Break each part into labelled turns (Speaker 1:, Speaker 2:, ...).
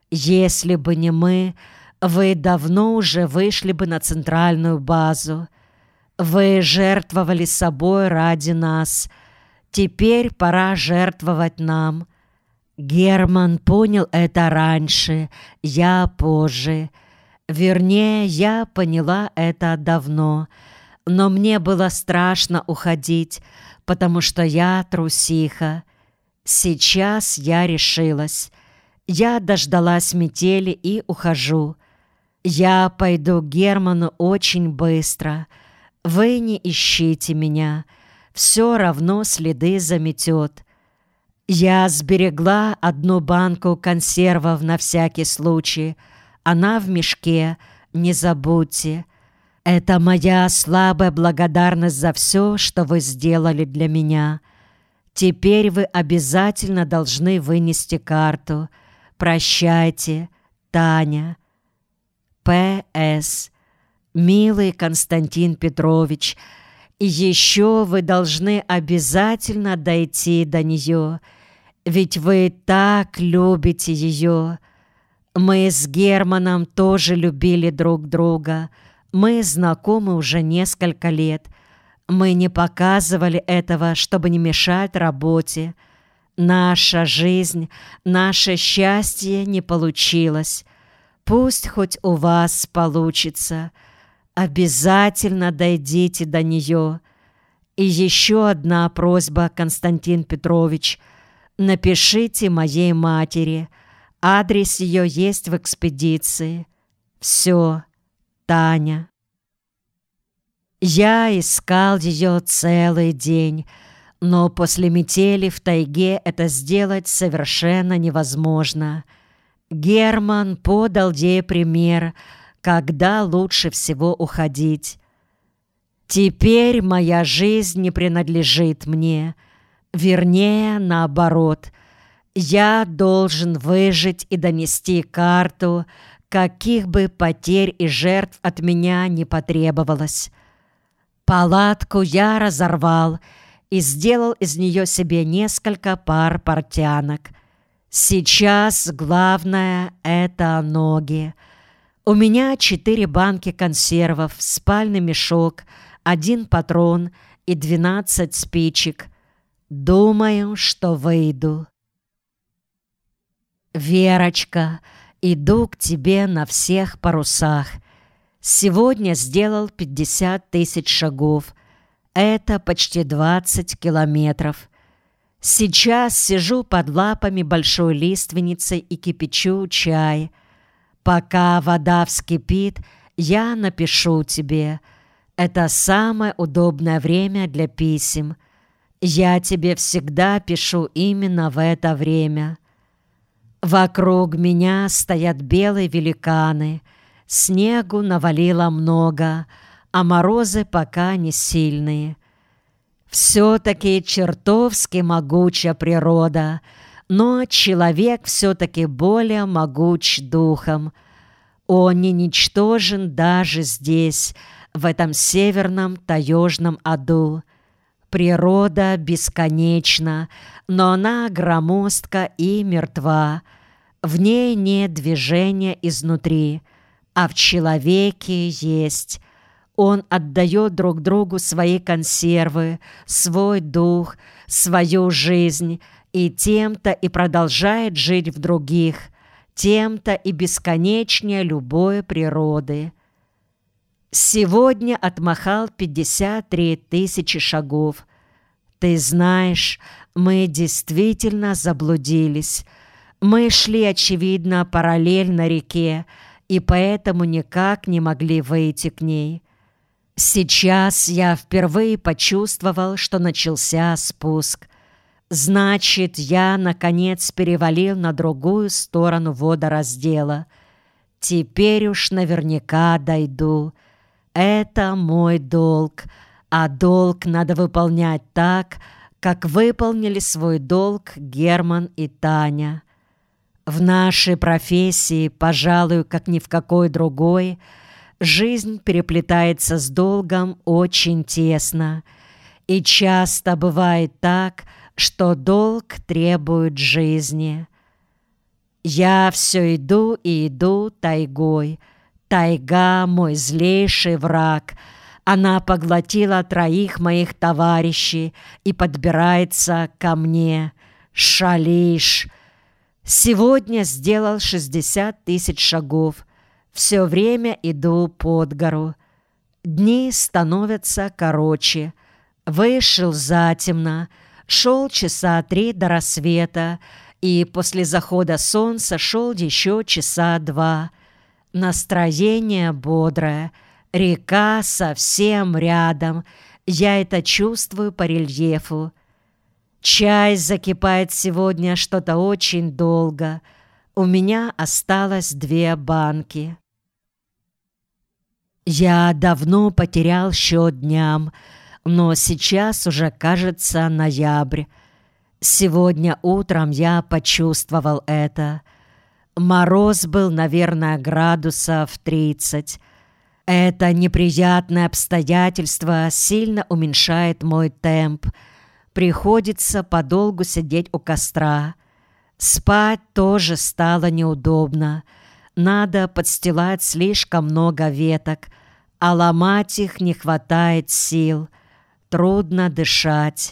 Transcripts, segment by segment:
Speaker 1: Если бы не мы, вы давно уже вышли бы на центральную базу. Вы жертвовали собой ради нас. Теперь пора жертвовать нам. Герман понял это раньше, я позже. Вернее, я поняла это давно. Но мне было страшно уходить, потому что я трусиха. Сейчас я решилась. Я дождалась метели и ухожу. Я пойду к Герману очень быстро. Вы не ищите меня. Все равно следы заметет. Я сберегла одну банку консервов на всякий случай. Она в мешке, не забудьте. Это моя слабая благодарность за все, что вы сделали для меня. Теперь вы обязательно должны вынести карту. Прощайте, Таня. П.С. Милый Константин Петрович, еще вы должны обязательно дойти до нее, ведь вы так любите ее. Мы с Германом тоже любили друг друга. Мы знакомы уже несколько лет. Мы не показывали этого, чтобы не мешать работе. Наша жизнь, наше счастье не получилось. Пусть хоть у вас получится. Обязательно дойдите до нее. И еще одна просьба, Константин Петрович. Напишите моей матери. Адрес ее есть в экспедиции. Все, Таня. Я искал ее целый день, но после метели в тайге это сделать совершенно невозможно. Герман подал ей пример, когда лучше всего уходить. Теперь моя жизнь не принадлежит мне. Вернее, наоборот. Я должен выжить и донести карту, каких бы потерь и жертв от меня не потребовалось. Палатку я разорвал и сделал из нее себе несколько пар портянок. Сейчас главное — это ноги. У меня 4 банки консервов, спальный мешок, 1 патрон и 12 спичек. Думаю, что выйду. Верочка, иду к тебе на всех парусах. Сегодня сделал 50 тысяч шагов. Это почти 20 километров. Сейчас сижу под лапами большой лиственницы и кипячу чай. Пока вода вскипит, я напишу тебе. Это самое удобное время для писем. Я тебе всегда пишу именно в это время. Вокруг меня стоят белые великаны. Снегу навалило много, а морозы пока не сильные. Все-таки чертовски могучая природа, но человек все-таки более могуч духом. Он не ничтожен даже здесь, в этом северном таежном аду. Природа бесконечна, но она громоздка и мертва. В ней нет движения изнутри, а в человеке есть. Он отдает друг другу свои консервы, свой дух, свою жизнь, и тем-то и продолжает жить в других, тем-то и бесконечнее любой природы. Сегодня отмахал 53 тысячи шагов. Ты знаешь, мы действительно заблудились. Мы шли, очевидно, параллельно реке, и поэтому никак не могли выйти к ней. Сейчас я впервые почувствовал, что начался спуск. Значит, я, наконец, перевалил на другую сторону водораздела. Теперь уж наверняка дойду. Это мой долг, а долг надо выполнять так, как выполнили свой долг Герман и Таня. В нашей профессии, пожалуй, как ни в какой другой, жизнь переплетается с долгом очень тесно, и часто бывает так, что долг требует жизни. Я все иду и иду тайгой. Тайга — мой злейший враг. Она поглотила 3 моих товарищей и подбирается ко мне. Шалиш. Сегодня сделал 60 000 шагов. Все время иду под гору. Дни становятся короче. Вышел затемно, шел часа 3 до рассвета, и после захода солнца шел еще часа 2. Настроение бодрое, река совсем рядом, я это чувствую по рельефу. Чай закипает сегодня что-то очень долго. У меня осталось 2 банки. Я давно потерял счет дням, но сейчас уже, кажется, ноябрь. Сегодня утром я почувствовал это. Мороз был, наверное, градусов 30. Это неприятное обстоятельство сильно уменьшает мой темп. Приходится подолгу сидеть у костра. Спать тоже стало неудобно. Надо подстилать слишком много веток, а ломать их не хватает сил. Трудно дышать.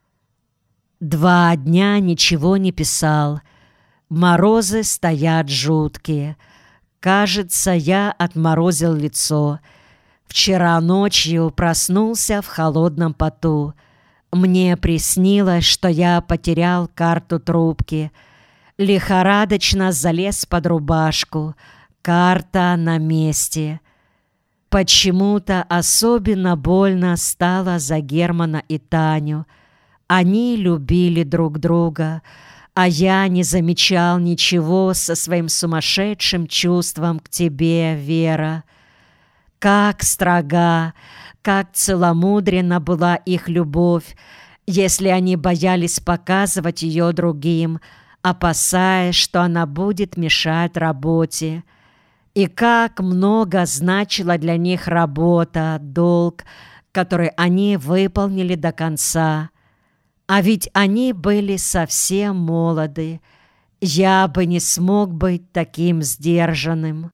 Speaker 1: 2 дня ничего не писал. Морозы стоят жуткие. Кажется, я отморозил лицо. Вчера ночью проснулся в холодном поту. Мне приснилось, что я потерял карту трубки. Лихорадочно залез под рубашку. Карта на месте. Почему-то особенно больно стало за Германа и Таню. Они любили друг друга, а я не замечал ничего со своим сумасшедшим чувством к тебе, Вера. Как строга, как целомудренна была их любовь, если они боялись показывать ее другим, опасаясь, что она будет мешать работе. И как много значила для них работа, долг, который они выполнили до конца. А ведь они были совсем молоды. Я бы не смог быть таким сдержанным.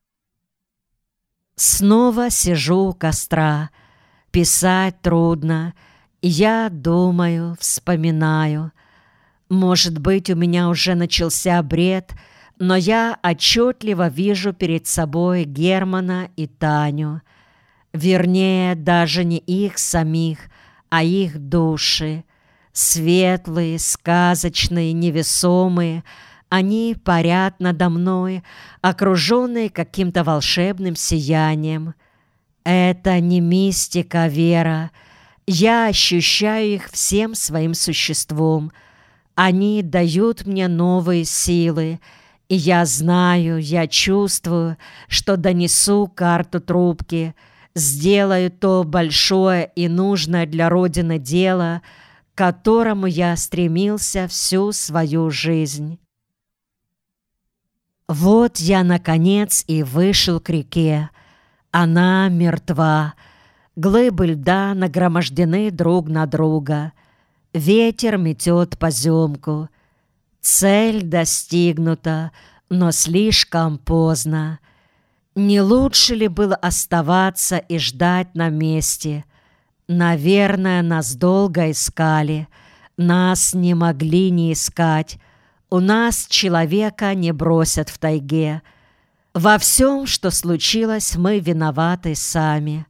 Speaker 1: Снова сижу у костра. Писать трудно. Я думаю, вспоминаю. Может быть, у меня уже начался бред, но я отчетливо вижу перед собой Германа и Таню. Вернее, даже не их самих, а их души. Светлые, сказочные, невесомые, они парят надо мной, окруженные каким-то волшебным сиянием. Это не мистика, Вера. Я ощущаю их всем своим существом. Они дают мне новые силы, и я знаю, я чувствую, что донесу карту трубки, сделаю то большое и нужное для Родины дело, к которому я стремился всю свою жизнь. Вот я, наконец, и вышел к реке. Она мертва. Глыбы льда нагромождены друг на друга. Ветер метет поземку. Цель достигнута, но слишком поздно. Не лучше ли было оставаться и ждать на месте? Наверное, нас долго искали. Нас не могли не искать. У нас человека не бросят в тайге. Во всем, что случилось, мы виноваты сами.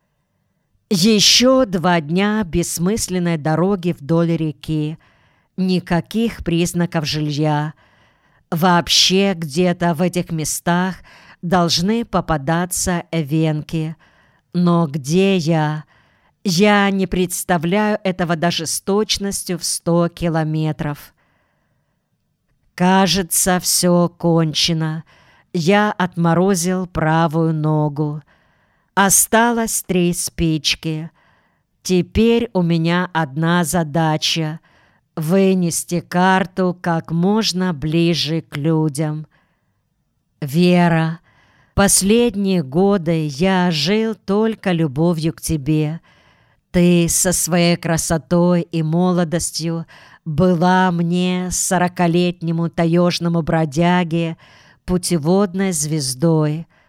Speaker 1: Еще 2 дня бессмысленной дороги вдоль реки. Никаких признаков жилья. Вообще где-то в этих местах должны попадаться эвенки. Но где я? Я не представляю этого даже с точностью в 100 километров. Кажется, все кончено. Я отморозил правую ногу. Осталось 3 спички. Теперь у меня одна задача — вынести карту как можно ближе к людям. Вера, последние годы я жил только любовью к тебе. Ты со своей красотой и молодостью была мне, 40-летнему таежному бродяге, путеводной звездой,